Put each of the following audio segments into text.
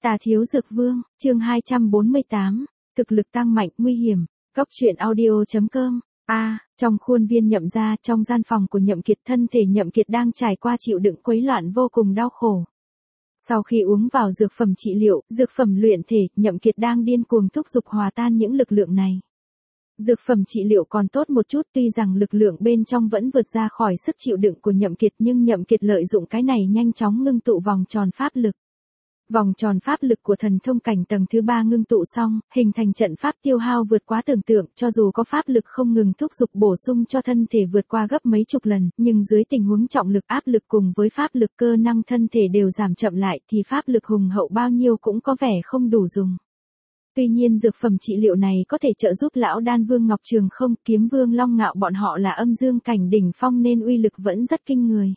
Tà Thiếu Dược Vương, chương 248, thực lực tăng mạnh nguy hiểm, Cốc truyện audio.com. Trong khuôn viên Nhậm gia, trong gian phòng của Nhậm Kiệt, thân thể Nhậm Kiệt đang trải qua chịu đựng quấy loạn vô cùng đau khổ. Sau khi uống vào dược phẩm trị liệu, dược phẩm luyện thể, Nhậm Kiệt đang điên cuồng thúc giục hòa tan những lực lượng này. Dược phẩm trị liệu còn tốt một chút, tuy rằng lực lượng bên trong vẫn vượt ra khỏi sức chịu đựng của Nhậm Kiệt, nhưng Nhậm Kiệt lợi dụng cái này nhanh chóng ngưng tụ vòng tròn pháp lực. Vòng tròn pháp lực của thần thông cảnh tầng thứ 3 ngưng tụ xong, hình thành trận pháp tiêu hao vượt quá tưởng tượng, cho dù có pháp lực không ngừng thúc giục bổ sung cho thân thể vượt qua gấp mấy chục lần, nhưng dưới tình huống trọng lực áp lực cùng với pháp lực cơ năng thân thể đều giảm chậm lại thì pháp lực hùng hậu bao nhiêu cũng có vẻ không đủ dùng. Tuy nhiên dược phẩm trị liệu này có thể trợ giúp lão đan vương Ngọc Trường Không, kiếm vương Long Ngạo bọn họ là âm dương cảnh đỉnh phong nên uy lực vẫn rất kinh người.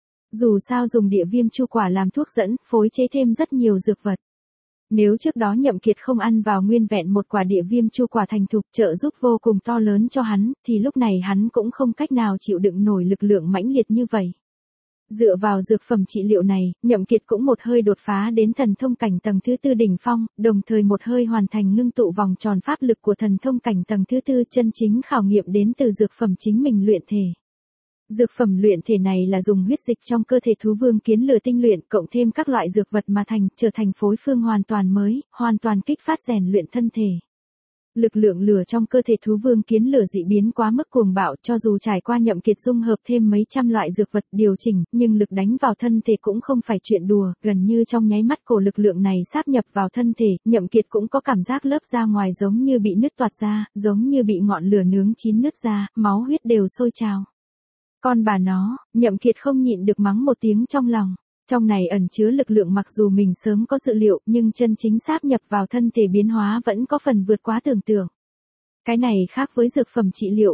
Dù sao dùng địa viêm chu quả làm thuốc dẫn, phối chế thêm rất nhiều dược vật. Nếu trước đó Nhậm Kiệt không ăn vào nguyên vẹn một quả địa viêm chu quả thành thục trợ giúp vô cùng to lớn cho hắn, thì lúc này hắn cũng không cách nào chịu đựng nổi lực lượng mãnh liệt như vậy. Dựa vào dược phẩm trị liệu này, Nhậm Kiệt cũng một hơi đột phá đến thần thông cảnh tầng thứ 4 đỉnh phong, đồng thời một hơi hoàn thành ngưng tụ vòng tròn pháp lực của thần thông cảnh tầng thứ 4, chân chính khảo nghiệm đến từ dược phẩm chính mình luyện thể. Dược phẩm luyện thể này là dùng huyết dịch trong cơ thể thú vương kiến lửa tinh luyện cộng thêm các loại dược vật mà thành, trở thành phối phương hoàn toàn mới, hoàn toàn kích phát rèn luyện thân thể. Lực lượng lửa trong cơ thể thú vương kiến lửa dị biến quá mức cuồng bạo, cho dù trải qua Nhậm Kiệt dung hợp thêm mấy trăm loại dược vật điều chỉnh, nhưng lực đánh vào thân thể cũng không phải chuyện đùa, gần như trong nháy mắt cổ lực lượng này sáp nhập vào thân thể, Nhậm Kiệt cũng có cảm giác lớp da ngoài giống như bị nứt toạc ra, giống như bị ngọn lửa nướng chín nứt ra, máu huyết đều sôi trào. Con bà nó, Nhậm Kiệt không nhịn được mắng một tiếng trong lòng. Trong này ẩn chứa lực lượng mặc dù mình sớm có dự liệu, nhưng chân chính sáp nhập vào thân thể biến hóa vẫn có phần vượt quá tưởng tượng. Cái này khác với dược phẩm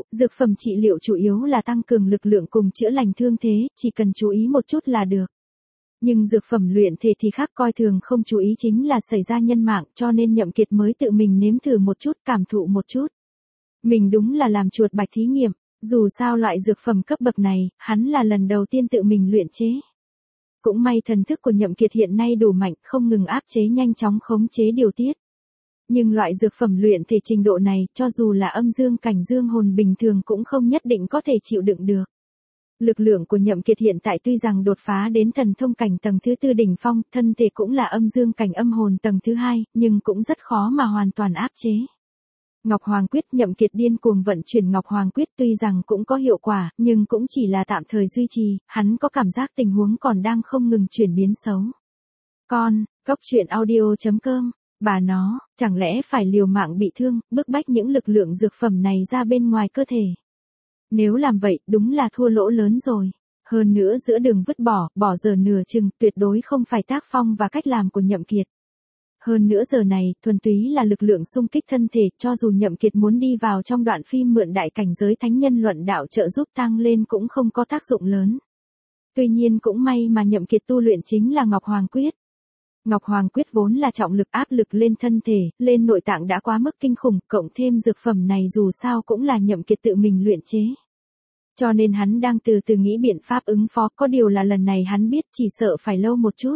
trị liệu chủ yếu là tăng cường lực lượng cùng chữa lành thương thế, chỉ cần chú ý một chút là được. Nhưng dược phẩm luyện thể thì khác, coi thường không chú ý chính là xảy ra nhân mạng, cho nên Nhậm Kiệt mới tự mình nếm thử một chút, cảm thụ một chút. Mình đúng là làm chuột bạch thí nghiệm. Dù sao loại dược phẩm cấp bậc này, hắn là lần đầu tiên tự mình luyện chế. Cũng may thần thức của Nhậm Kiệt hiện nay đủ mạnh, không ngừng áp chế nhanh chóng khống chế điều tiết. Nhưng loại dược phẩm luyện thể trình độ này, cho dù là âm dương cảnh dương hồn bình thường cũng không nhất định có thể chịu đựng được. Lực lượng của Nhậm Kiệt hiện tại tuy rằng đột phá đến thần thông cảnh tầng thứ 4 đỉnh phong, thân thể cũng là âm dương cảnh âm hồn tầng thứ 2, nhưng cũng rất khó mà hoàn toàn áp chế. Ngọc Hoàng Quyết, Nhậm Kiệt điên cuồng vận chuyển Ngọc Hoàng Quyết, tuy rằng cũng có hiệu quả, nhưng cũng chỉ là tạm thời duy trì, hắn có cảm giác tình huống còn đang không ngừng chuyển biến xấu. Cốc truyện audio.com, bà nó, chẳng lẽ phải liều mạng bị thương, bức bách những lực lượng dược phẩm này ra bên ngoài cơ thể. Nếu làm vậy, đúng là thua lỗ lớn rồi. Hơn nữa giữa đường vứt bỏ giờ nửa chừng, tuyệt đối không phải tác phong và cách làm của Nhậm Kiệt. Hơn nữa giờ này, thuần túy là lực lượng xung kích thân thể, cho dù Nhậm Kiệt muốn đi vào trong đoạn phim mượn đại cảnh giới thánh nhân luận đạo trợ giúp tăng lên cũng không có tác dụng lớn. Tuy nhiên cũng may mà Nhậm Kiệt tu luyện chính là Ngọc Hoàng Quyết. Ngọc Hoàng Quyết vốn là trọng lực áp lực lên thân thể, lên nội tạng đã quá mức kinh khủng, cộng thêm dược phẩm này dù sao cũng là Nhậm Kiệt tự mình luyện chế. Cho nên hắn đang từ từ nghĩ biện pháp ứng phó, có điều là lần này hắn biết chỉ sợ phải lâu một chút.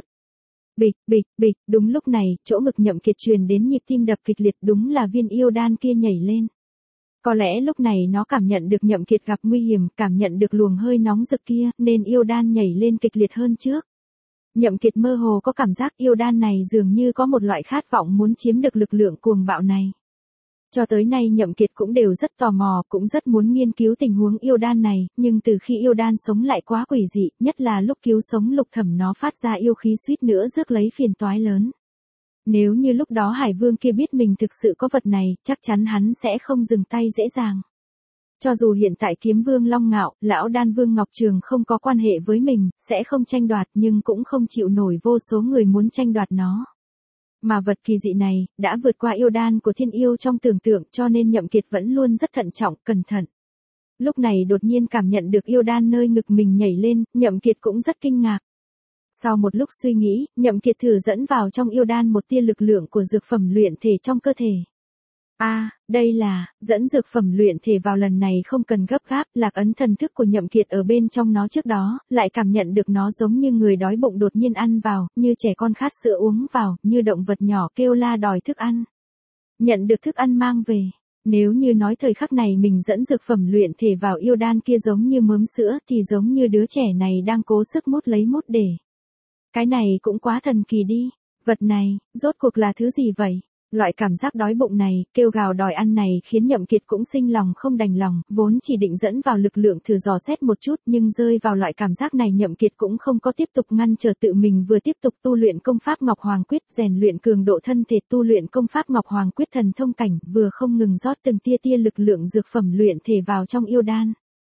Bịch, đúng lúc này, chỗ ngực Nhậm Kiệt truyền đến nhịp tim đập kịch liệt, đúng là viên yêu đan kia nhảy lên. Có lẽ lúc này nó cảm nhận được Nhậm Kiệt gặp nguy hiểm, cảm nhận được luồng hơi nóng rực kia, nên yêu đan nhảy lên kịch liệt hơn trước. Nhậm Kiệt mơ hồ có cảm giác yêu đan này dường như có một loại khát vọng muốn chiếm được lực lượng cuồng bạo này. Cho tới nay Nhậm Kiệt cũng đều rất tò mò, cũng rất muốn nghiên cứu tình huống yêu đan này, nhưng từ khi yêu đan sống lại quá quỷ dị, nhất là lúc cứu sống Lục Thẩm nó phát ra yêu khí suýt nữa rước lấy phiền toái lớn. Nếu như lúc đó Hải Vương kia biết mình thực sự có vật này, chắc chắn hắn sẽ không dừng tay dễ dàng. Cho dù hiện tại kiếm vương Long Ngạo, lão đan vương Ngọc Trường không có quan hệ với mình, sẽ không tranh đoạt nhưng cũng không chịu nổi vô số người muốn tranh đoạt nó. Mà vật kỳ dị này, đã vượt qua yêu đan của thiên yêu trong tưởng tượng cho nên Nhậm Kiệt vẫn luôn rất thận trọng, cẩn thận. Lúc này đột nhiên cảm nhận được yêu đan nơi ngực mình nhảy lên, Nhậm Kiệt cũng rất kinh ngạc. Sau một lúc suy nghĩ, Nhậm Kiệt thử dẫn vào trong yêu đan một tia lực lượng của dược phẩm luyện thể trong cơ thể. Đây là, dẫn dược phẩm luyện thể vào lần này không cần gấp gáp, Lạc Ấn thần thức của Nhậm Kiệt ở bên trong nó trước đó, lại cảm nhận được nó giống như người đói bụng đột nhiên ăn vào, như trẻ con khát sữa uống vào, như động vật nhỏ kêu la đòi thức ăn. Nhận được thức ăn mang về. Nếu như nói thời khắc này mình dẫn dược phẩm luyện thể vào yêu đan kia giống như mớm sữa thì giống như đứa trẻ này đang cố sức mút lấy mút để. Cái này cũng quá thần kỳ đi. Vật này, rốt cuộc là thứ gì vậy? Loại cảm giác đói bụng này, kêu gào đòi ăn này khiến Nhậm Kiệt cũng sinh lòng không đành lòng, vốn chỉ định dẫn vào lực lượng thử dò xét một chút nhưng rơi vào loại cảm giác này Nhậm Kiệt cũng không có tiếp tục ngăn trở tự mình vừa tiếp tục tu luyện công pháp Ngọc Hoàng Quyết rèn luyện cường độ thân thể tu luyện công pháp Ngọc Hoàng Quyết thần thông cảnh vừa không ngừng rót từng tia tia lực lượng dược phẩm luyện thể vào trong yêu đan.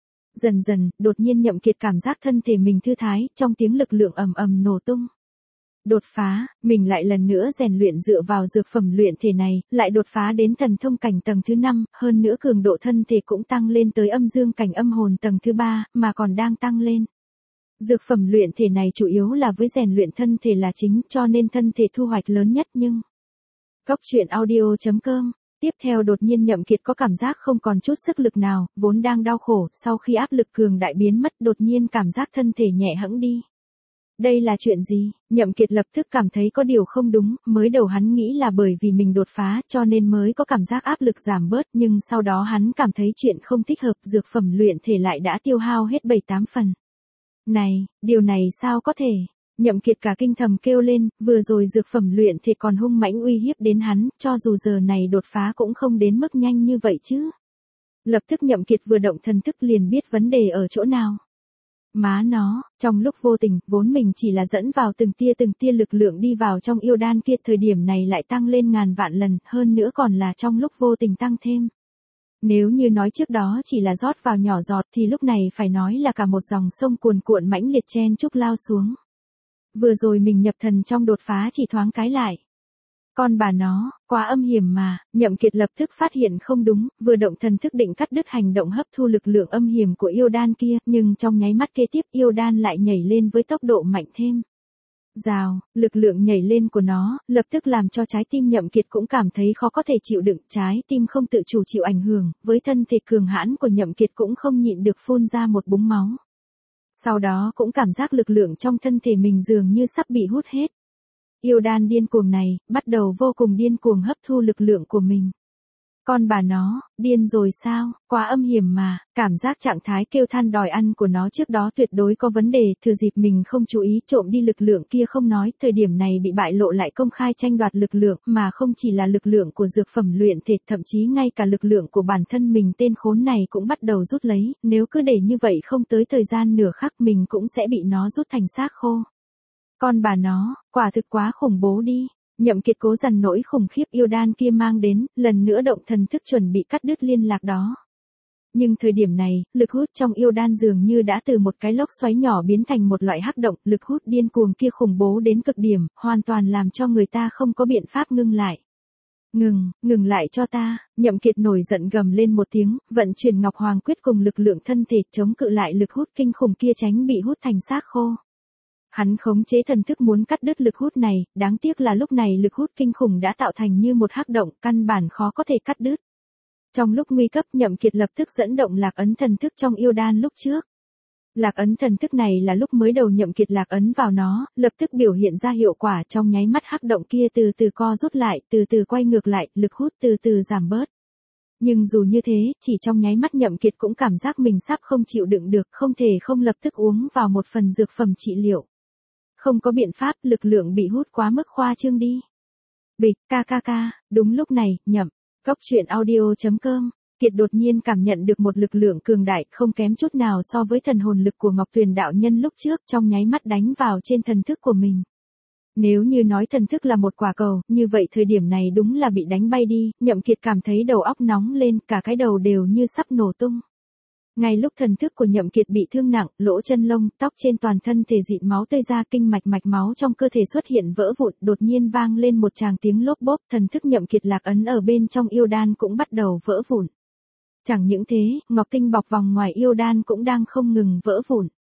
Dần dần, đột nhiên Nhậm Kiệt cảm giác thân thể mình thư thái, trong tiếng lực lượng ầm ầm nổ tung. Đột phá, mình lại lần nữa rèn luyện dựa vào dược phẩm luyện thể này, lại đột phá đến thần thông cảnh tầng thứ 5, hơn nữa cường độ thân thể cũng tăng lên tới âm dương cảnh âm hồn tầng thứ 3, mà còn đang tăng lên. Dược phẩm luyện thể này chủ yếu là với rèn luyện thân thể là chính, cho nên thân thể thu hoạch lớn nhất nhưng... Góc truyện audio.com. Tiếp theo đột nhiên Nhậm Kiệt có cảm giác không còn chút sức lực nào, vốn đang đau khổ, sau khi áp lực cường đại biến mất đột nhiên cảm giác thân thể nhẹ hẫng đi. Đây là chuyện gì? Nhậm Kiệt lập tức cảm thấy có điều không đúng, mới đầu hắn nghĩ là bởi vì mình đột phá cho nên mới có cảm giác áp lực giảm bớt nhưng sau đó hắn cảm thấy chuyện không thích hợp dược phẩm luyện thể lại đã tiêu hao hết 7-8 phần. Này, điều này sao có thể? Nhậm Kiệt cả kinh thầm kêu lên, vừa rồi dược phẩm luyện thể còn hung mãnh uy hiếp đến hắn, cho dù giờ này đột phá cũng không đến mức nhanh như vậy chứ. Lập tức Nhậm Kiệt vừa động thần thức liền biết vấn đề ở chỗ nào. Má nó, trong lúc vô tình, vốn mình chỉ là dẫn vào từng tia lực lượng đi vào trong yêu đan kia thời điểm này lại tăng lên ngàn vạn lần, hơn nữa còn là trong lúc vô tình tăng thêm. Nếu như nói trước đó chỉ là rót vào nhỏ giọt thì lúc này phải nói là cả một dòng sông cuồn cuộn mãnh liệt chen chúc lao xuống. Vừa rồi mình nhập thần trong đột phá chỉ thoáng cái lại. Con bà nó, quá âm hiểm mà, Nhậm Kiệt lập tức phát hiện không đúng, vừa động thần thức định cắt đứt hành động hấp thu lực lượng âm hiểm của yêu đan kia, nhưng trong nháy mắt kế tiếp yêu đan lại nhảy lên với tốc độ mạnh thêm. Rào, lực lượng nhảy lên của nó, lập tức làm cho trái tim Nhậm Kiệt cũng cảm thấy khó có thể chịu đựng, trái tim không tự chủ chịu ảnh hưởng, với thân thể cường hãn của Nhậm Kiệt cũng không nhịn được phun ra một búng máu. Sau đó cũng cảm giác lực lượng trong thân thể mình dường như sắp bị hút hết. Yêu đan điên cuồng này, bắt đầu vô cùng điên cuồng hấp thu lực lượng của mình. Con bà nó, điên rồi sao, quá âm hiểm mà, cảm giác trạng thái kêu than đòi ăn của nó trước đó tuyệt đối có vấn đề, thừa dịp mình không chú ý trộm đi lực lượng kia không nói, thời điểm này bị bại lộ lại công khai tranh đoạt lực lượng, mà không chỉ là lực lượng của dược phẩm luyện thể, thậm chí ngay cả lực lượng của bản thân mình tên khốn này cũng bắt đầu rút lấy, nếu cứ để như vậy không tới thời gian nửa khắc mình cũng sẽ bị nó rút thành xác khô. Con bà nó, quả thực quá khủng bố đi. Nhậm Kiệt cố dằn nỗi khủng khiếp yêu đan kia mang đến, lần nữa động thần thức chuẩn bị cắt đứt liên lạc đó. Nhưng thời điểm này, lực hút trong yêu đan dường như đã từ một cái lốc xoáy nhỏ biến thành một loại hắc động, lực hút điên cuồng kia khủng bố đến cực điểm, hoàn toàn làm cho người ta không có biện pháp ngưng lại. Ngừng lại cho ta, Nhậm Kiệt nổi giận gầm lên một tiếng, vận chuyển Ngọc Hoàng Quyết cùng lực lượng thân thể chống cự lại lực hút kinh khủng kia tránh bị hút thành xác khô. Hắn khống chế thần thức muốn cắt đứt lực hút này, đáng tiếc là lúc này lực hút kinh khủng đã tạo thành như một hắc động, căn bản khó có thể cắt đứt. Trong lúc nguy cấp Nhậm Kiệt lập tức dẫn động lạc ấn thần thức trong yêu đan lúc trước. Lạc ấn thần thức này là lúc mới đầu Nhậm Kiệt lạc ấn vào nó, lập tức biểu hiện ra hiệu quả trong nháy mắt hắc động kia từ từ co rút lại, từ từ quay ngược lại, lực hút từ từ giảm bớt. Nhưng dù như thế, chỉ trong nháy mắt Nhậm Kiệt cũng cảm giác mình sắp không chịu đựng được, không thể không lập tức uống vào một phần dược phẩm trị liệu. Không có biện pháp, lực lượng bị hút quá mức khoa trương đi. Bịch, đúng lúc này, Góc truyện audio.com, Kiệt đột nhiên cảm nhận được một lực lượng cường đại không kém chút nào so với thần hồn lực của Ngọc Tuyền đạo nhân lúc trước trong nháy mắt đánh vào trên thần thức của mình. Nếu như nói thần thức là một quả cầu, như vậy thời điểm này đúng là bị đánh bay đi, Nhậm Kiệt cảm thấy đầu óc nóng lên, cả cái đầu đều như sắp nổ tung. Ngay lúc thần thức của Nhậm Kiệt bị thương nặng, lỗ chân lông, tóc trên toàn thân thể dịn máu tơi ra, kinh mạch mạch máu trong cơ thể xuất hiện vỡ vụn, đột nhiên vang lên một tràng tiếng lốp bốp, thần thức Nhậm Kiệt lạc ấn ở bên trong yêu đan cũng bắt đầu vỡ vụn. Chẳng những thế, ngọc tinh bọc vòng ngoài yêu đan cũng đang không ngừng vỡ vụn.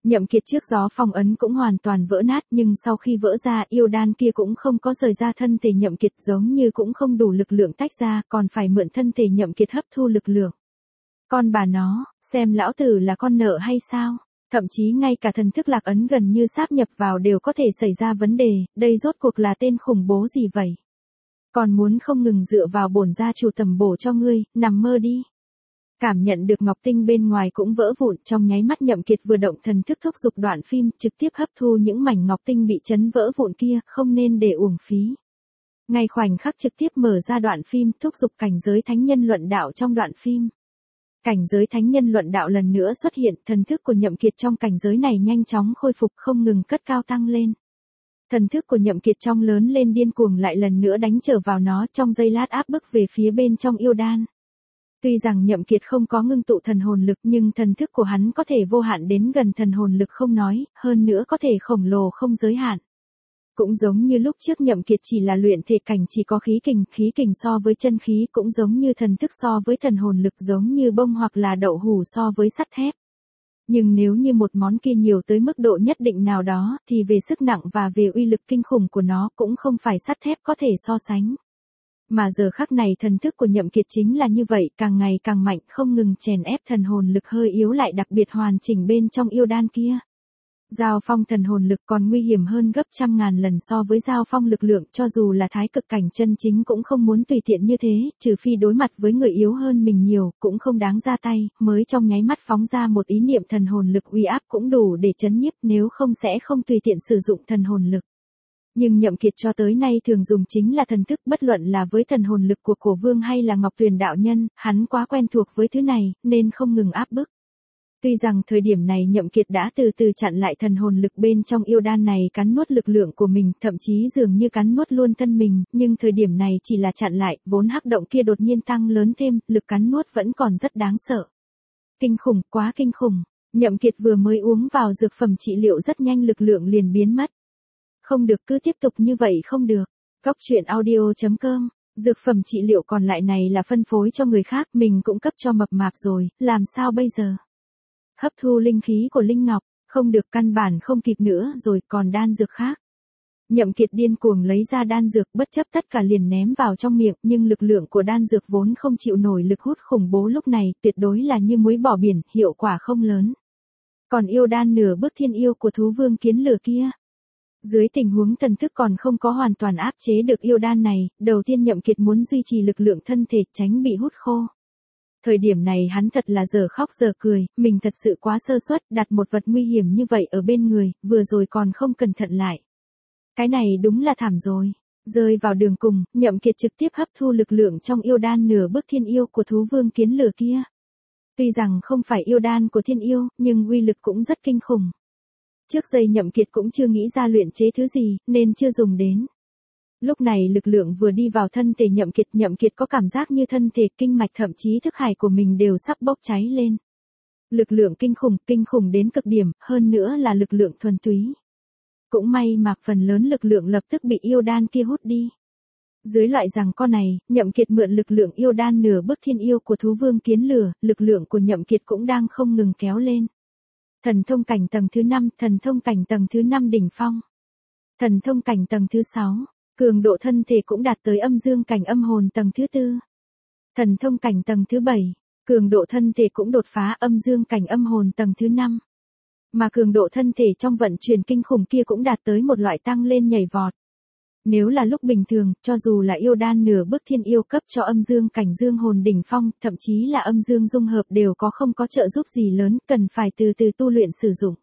Nhậm Kiệt trước gió phong ấn cũng hoàn toàn vỡ nát, nhưng sau khi vỡ ra, yêu đan kia cũng không có rời ra thân thể Nhậm Kiệt, giống như cũng không đủ lực lượng tách ra, còn phải mượn thân thể Nhậm Kiệt hấp thu lực lượng. Con bà nó, xem lão tử là con nợ hay sao? Thậm chí ngay cả thần thức lạc ấn gần như sáp nhập vào đều có thể xảy ra vấn đề, đây rốt cuộc là tên khủng bố gì vậy? Còn muốn không ngừng dựa vào bổn gia chủ tầm bổ cho ngươi, nằm mơ đi. Cảm nhận được ngọc tinh bên ngoài cũng vỡ vụn, trong nháy mắt Nhậm Kiệt vừa động thần thức thúc giục đoạn phim, trực tiếp hấp thu những mảnh ngọc tinh bị chấn vỡ vụn kia, không nên để uổng phí. Ngay khoảnh khắc trực tiếp mở ra đoạn phim, thúc giục cảnh giới thánh nhân luận đạo trong đoạn phim. Cảnh giới thánh nhân luận đạo lần nữa xuất hiện, thần thức của Nhậm Kiệt trong cảnh giới này nhanh chóng khôi phục, không ngừng cất cao tăng lên. Thần thức của Nhậm Kiệt trong lớn lên điên cuồng, lại lần nữa đánh trở vào nó, trong giây lát áp bức về phía bên trong yêu đan. Tuy rằng Nhậm Kiệt không có ngưng tụ thần hồn lực, nhưng thần thức của hắn có thể vô hạn đến gần thần hồn lực không nói, hơn nữa có thể khổng lồ không giới hạn. Cũng giống như lúc trước Nhậm Kiệt chỉ là luyện thể cảnh, chỉ có khí kình so với chân khí, cũng giống như thần thức so với thần hồn lực, giống như bông hoặc là đậu hủ so với sắt thép. Nhưng nếu như một món kia nhiều tới mức độ nhất định nào đó, thì về sức nặng và về uy lực kinh khủng của nó cũng không phải sắt thép có thể so sánh. Mà giờ khắc này thần thức của Nhậm Kiệt chính là như vậy, càng ngày càng mạnh, không ngừng chèn ép thần hồn lực hơi yếu lại đặc biệt hoàn chỉnh bên trong yêu đan kia. Giao phong thần hồn lực còn nguy hiểm hơn gấp trăm ngàn lần so với giao phong lực lượng, cho dù là thái cực cảnh chân chính cũng không muốn tùy tiện như thế, trừ phi đối mặt với người yếu hơn mình nhiều, cũng không đáng ra tay, mới trong nháy mắt phóng ra một ý niệm thần hồn lực uy áp cũng đủ để chấn nhiếp, nếu không sẽ không tùy tiện sử dụng thần hồn lực. Nhưng Nhậm Kiệt cho tới nay thường dùng chính là thần thức, bất luận là với thần hồn lực của Cổ Vương hay là Ngọc Tuyền đạo nhân, hắn quá quen thuộc với thứ này, nên không ngừng áp bức. Tuy rằng thời điểm này Nhậm Kiệt đã từ từ chặn lại thần hồn lực bên trong yêu đan này cắn nuốt lực lượng của mình, thậm chí dường như cắn nuốt luôn thân mình, nhưng thời điểm này chỉ là chặn lại, vốn hắc động kia đột nhiên tăng lớn thêm, lực cắn nuốt vẫn còn rất đáng sợ. Kinh khủng, quá kinh khủng. Nhậm Kiệt vừa mới uống vào dược phẩm trị liệu rất nhanh lực lượng liền biến mất. Không được, cứ tiếp tục như vậy không được. Goctruyện.audio.com. Dược phẩm trị liệu còn lại này là phân phối cho người khác, mình cũng cấp cho mập mạp rồi, làm sao bây giờ? Hấp thu linh khí của linh ngọc, không được, căn bản không kịp nữa rồi, còn đan dược khác. Nhậm Kiệt điên cuồng lấy ra đan dược, bất chấp tất cả liền ném vào trong miệng, nhưng lực lượng của đan dược vốn không chịu nổi lực hút khủng bố lúc này, tuyệt đối là như muối bỏ biển, hiệu quả không lớn. Còn yêu đan nửa bước thiên yêu của thú vương kiến lửa kia. Dưới tình huống thần thức còn không có hoàn toàn áp chế được yêu đan này, đầu tiên Nhậm Kiệt muốn duy trì lực lượng thân thể, tránh bị hút khô. Thời điểm này hắn thật là giờ khóc giờ cười, mình thật sự quá sơ suất, đặt một vật nguy hiểm như vậy ở bên người, vừa rồi còn không cẩn thận lại. Cái này đúng là thảm rồi. Rơi vào đường cùng, Nhậm Kiệt trực tiếp hấp thu lực lượng trong yêu đan nửa bước thiên yêu của thú vương kiến lửa kia. Tuy rằng không phải yêu đan của thiên yêu, nhưng uy lực cũng rất kinh khủng. Trước giây Nhậm Kiệt cũng chưa nghĩ ra luyện chế thứ gì, nên chưa dùng đến. Lúc này lực lượng vừa đi vào thân thể Nhậm Kiệt có cảm giác như thân thể, kinh mạch thậm chí thức hải của mình đều sắp bốc cháy lên. Lực lượng kinh khủng đến cực điểm, hơn nữa là lực lượng thuần túy. Cũng may mà phần lớn lực lượng lập tức bị yêu đan kia hút đi. Dưới loại giằng co này, Nhậm Kiệt mượn lực lượng yêu đan nửa bước thiên yêu của thú vương kiến lửa, lực lượng của Nhậm Kiệt cũng đang không ngừng kéo lên. Thần thông cảnh tầng thứ 5, thần thông cảnh tầng thứ 5 đỉnh phong. Thần thông cảnh tầng thứ 6, cường độ thân thể cũng đạt tới âm dương cảnh âm hồn tầng thứ 4. Thần thông cảnh tầng thứ 7, cường độ thân thể cũng đột phá âm dương cảnh âm hồn tầng thứ 5. Mà cường độ thân thể trong vận chuyển kinh khủng kia cũng đạt tới một loại tăng lên nhảy vọt. Nếu là lúc bình thường, cho dù là yêu đan nửa bước thiên yêu cấp cho âm dương cảnh dương hồn đỉnh phong, thậm chí là âm dương dung hợp đều không có trợ giúp gì lớn, cần phải từ từ tu luyện sử dụng.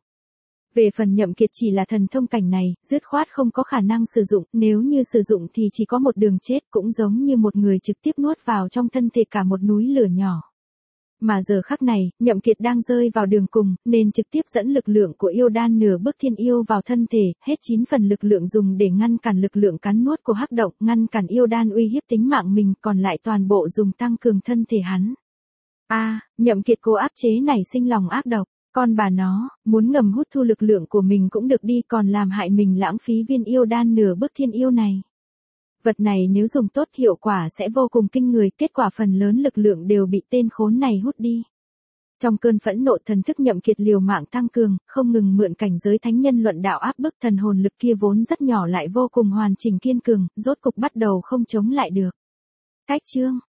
Về phần Nhậm Kiệt chỉ là thần thông cảnh này, dứt khoát không có khả năng sử dụng, nếu như sử dụng thì chỉ có một đường chết, cũng giống như một người trực tiếp nuốt vào trong thân thể cả một núi lửa nhỏ. Mà giờ khắc này, Nhậm Kiệt đang rơi vào đường cùng, nên trực tiếp dẫn lực lượng của yêu đan nửa bước thiên yêu vào thân thể, hết 9 phần lực lượng dùng để ngăn cản lực lượng cắn nuốt của hắc động, ngăn cản yêu đan uy hiếp tính mạng mình, còn lại toàn bộ dùng tăng cường thân thể hắn. Nhậm Kiệt cố áp chế nảy sinh lòng ác độc, con bà nó, muốn ngầm hút thu lực lượng của mình cũng được đi, còn làm hại mình lãng phí viên yêu đan nửa bước thiên yêu này. Vật này nếu dùng tốt hiệu quả sẽ vô cùng kinh người, kết quả phần lớn lực lượng đều bị tên khốn này hút đi. Trong cơn phẫn nộ thần thức Nhậm Kiệt liều mạng tăng cường, không ngừng mượn cảnh giới thánh nhân luận đạo áp bức thần hồn lực kia vốn rất nhỏ lại vô cùng hoàn chỉnh kiên cường, rốt cục bắt đầu không chống lại được. Cách chương